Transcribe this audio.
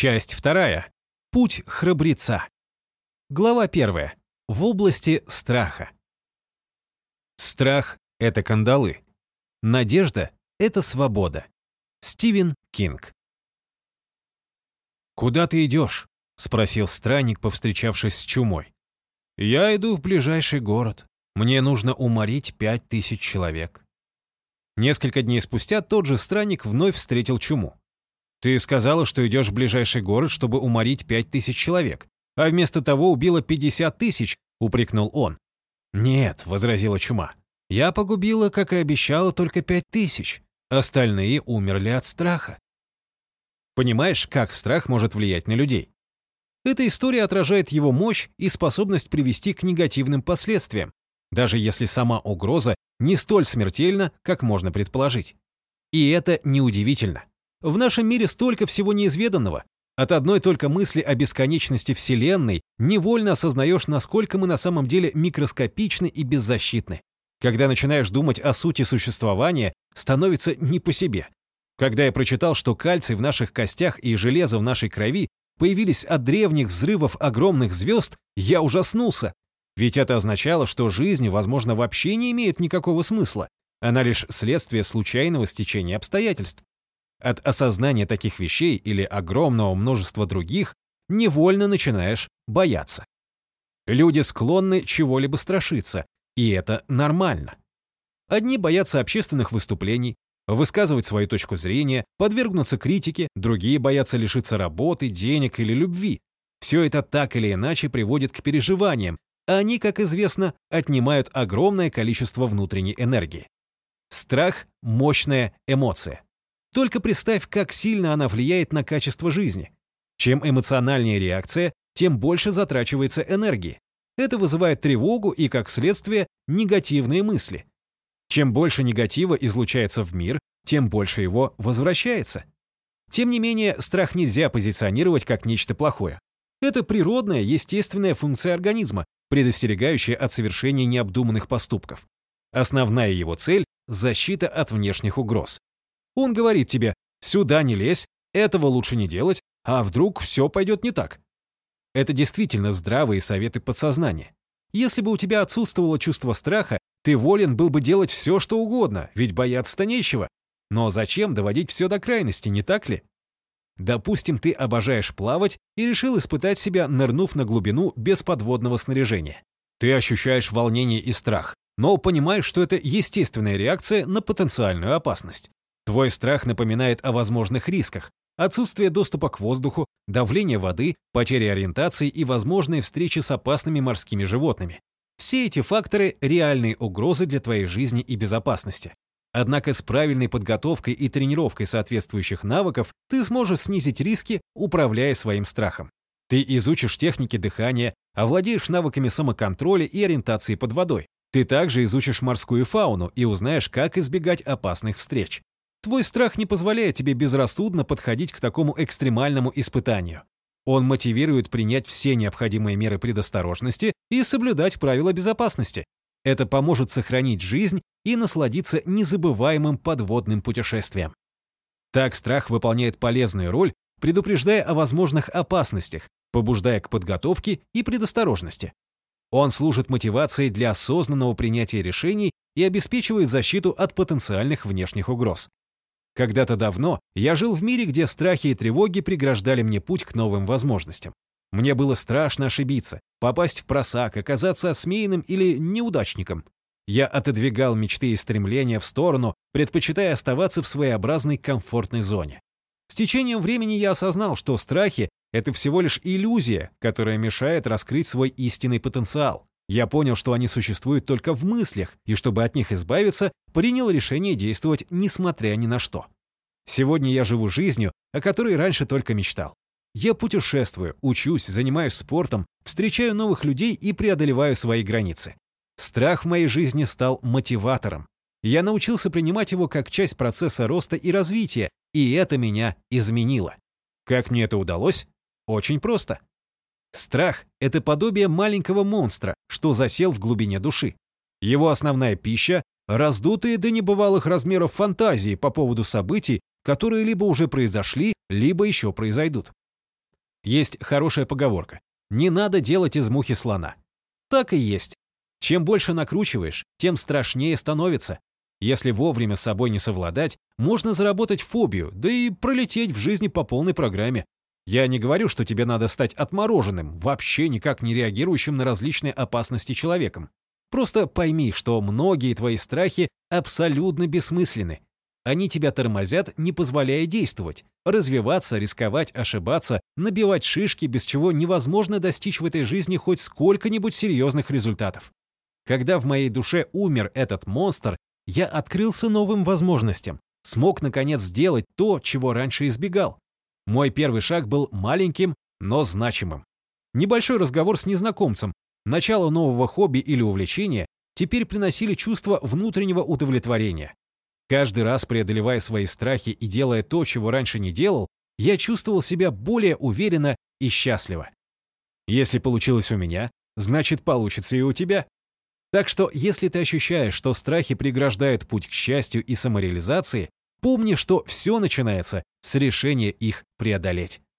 Часть 2. Путь храбреца. Глава 1. В области страха. Страх — это кандалы. Надежда — это свобода. Стивен Кинг. «Куда ты идешь?» — спросил странник, повстречавшись с чумой. «Я иду в ближайший город. Мне нужно уморить 5000 человек». Несколько дней спустя тот же странник вновь встретил чуму. «Ты сказала, что идешь в ближайший город, чтобы уморить 5000 человек, а вместо того убила 50 000, — упрекнул он. «Нет», — возразила чума, — «я погубила, как и обещала, только 5000. Остальные умерли от страха». Понимаешь, как страх может влиять на людей? Эта история отражает его мощь и способность привести к негативным последствиям, даже если сама угроза не столь смертельна, как можно предположить. И это неудивительно. В нашем мире столько всего неизведанного. От одной только мысли о бесконечности Вселенной невольно осознаешь, насколько мы на самом деле микроскопичны и беззащитны. Когда начинаешь думать о сути существования, становится не по себе. Когда я прочитал, что кальций в наших костях и железо в нашей крови появились от древних взрывов огромных звезд, я ужаснулся. Ведь это означало, что жизнь, возможно, вообще не имеет никакого смысла. Она лишь следствие случайного стечения обстоятельств. От осознания таких вещей или огромного множества других невольно начинаешь бояться. Люди склонны чего-либо страшиться, и это нормально. Одни боятся общественных выступлений, высказывать свою точку зрения, подвергнуться критике, другие боятся лишиться работы, денег или любви. Все это так или иначе приводит к переживаниям, а они, как известно, отнимают огромное количество внутренней энергии. Страх – мощная эмоция. Только представь, как сильно она влияет на качество жизни. Чем эмоциональнее реакция, тем больше затрачивается энергии. Это вызывает тревогу и, как следствие, негативные мысли. Чем больше негатива излучается в мир, тем больше его возвращается. Тем не менее, страх нельзя позиционировать как нечто плохое. Это природная, естественная функция организма, предостерегающая от совершения необдуманных поступков. Основная его цель – защита от внешних угроз. Он говорит тебе: «Сюда не лезь, этого лучше не делать, а вдруг все пойдет не так». Это действительно здравые советы подсознания. Если бы у тебя отсутствовало чувство страха, ты волен был бы делать все, что угодно, ведь бояться-то нечего. Но зачем доводить все до крайности, не так ли? Допустим, ты обожаешь плавать и решил испытать себя, нырнув на глубину без подводного снаряжения. Ты ощущаешь волнение и страх, но понимаешь, что это естественная реакция на потенциальную опасность. Твой страх напоминает о возможных рисках: отсутствие доступа к воздуху, давление воды, потеря ориентации и возможные встречи с опасными морскими животными. Все эти факторы – реальные угрозы для твоей жизни и безопасности. Однако с правильной подготовкой и тренировкой соответствующих навыков ты сможешь снизить риски, управляя своим страхом. Ты изучишь техники дыхания, овладеешь навыками самоконтроля и ориентации под водой. Ты также изучишь морскую фауну и узнаешь, как избегать опасных встреч. Твой страх не позволяет тебе безрассудно подходить к такому экстремальному испытанию. Он мотивирует принять все необходимые меры предосторожности и соблюдать правила безопасности. Это поможет сохранить жизнь и насладиться незабываемым подводным путешествием. Так страх выполняет полезную роль, предупреждая о возможных опасностях, побуждая к подготовке и предосторожности. Он служит мотивацией для осознанного принятия решений и обеспечивает защиту от потенциальных внешних угроз. Когда-то давно я жил в мире, где страхи и тревоги преграждали мне путь к новым возможностям. Мне было страшно ошибиться, попасть в просак, оказаться осмеянным или неудачником. Я отодвигал мечты и стремления в сторону, предпочитая оставаться в своеобразной комфортной зоне. С течением времени я осознал, что страхи – это всего лишь иллюзия, которая мешает раскрыть свой истинный потенциал. Я понял, что они существуют только в мыслях, и чтобы от них избавиться, принял решение действовать несмотря ни на что. Сегодня я живу жизнью, о которой раньше только мечтал. Я путешествую, учусь, занимаюсь спортом, встречаю новых людей и преодолеваю свои границы. Страх в моей жизни стал мотиватором. Я научился принимать его как часть процесса роста и развития, и это меня изменило. Как мне это удалось? Очень просто. Страх – это подобие маленького монстра, что засел в глубине души. Его основная пища – раздутые до небывалых размеров фантазии по поводу событий, которые либо уже произошли, либо еще произойдут. Есть хорошая поговорка: «Не надо делать из мухи слона». Так и есть. Чем больше накручиваешь, тем страшнее становится. Если вовремя с собой не совладать, можно заработать фобию, да и пролететь в жизни по полной программе. Я не говорю, что тебе надо стать отмороженным, вообще никак не реагирующим на различные опасности человеком. Просто пойми, что многие твои страхи абсолютно бессмысленны. Они тебя тормозят, не позволяя действовать, развиваться, рисковать, ошибаться, набивать шишки, без чего невозможно достичь в этой жизни хоть сколько-нибудь серьезных результатов. Когда в моей душе умер этот монстр, я открылся новым возможностям, смог наконец сделать то, чего раньше избегал. Мой первый шаг был маленьким, но значимым. Небольшой разговор с незнакомцем, начало нового хобби или увлечения теперь приносили чувство внутреннего удовлетворения. Каждый раз, преодолевая свои страхи и делая то, чего раньше не делал, я чувствовал себя более уверенно и счастливо. Если получилось у меня, значит, получится и у тебя. Так что, если ты ощущаешь, что страхи преграждают путь к счастью и самореализации, помни, что все начинается с решения их преодолеть.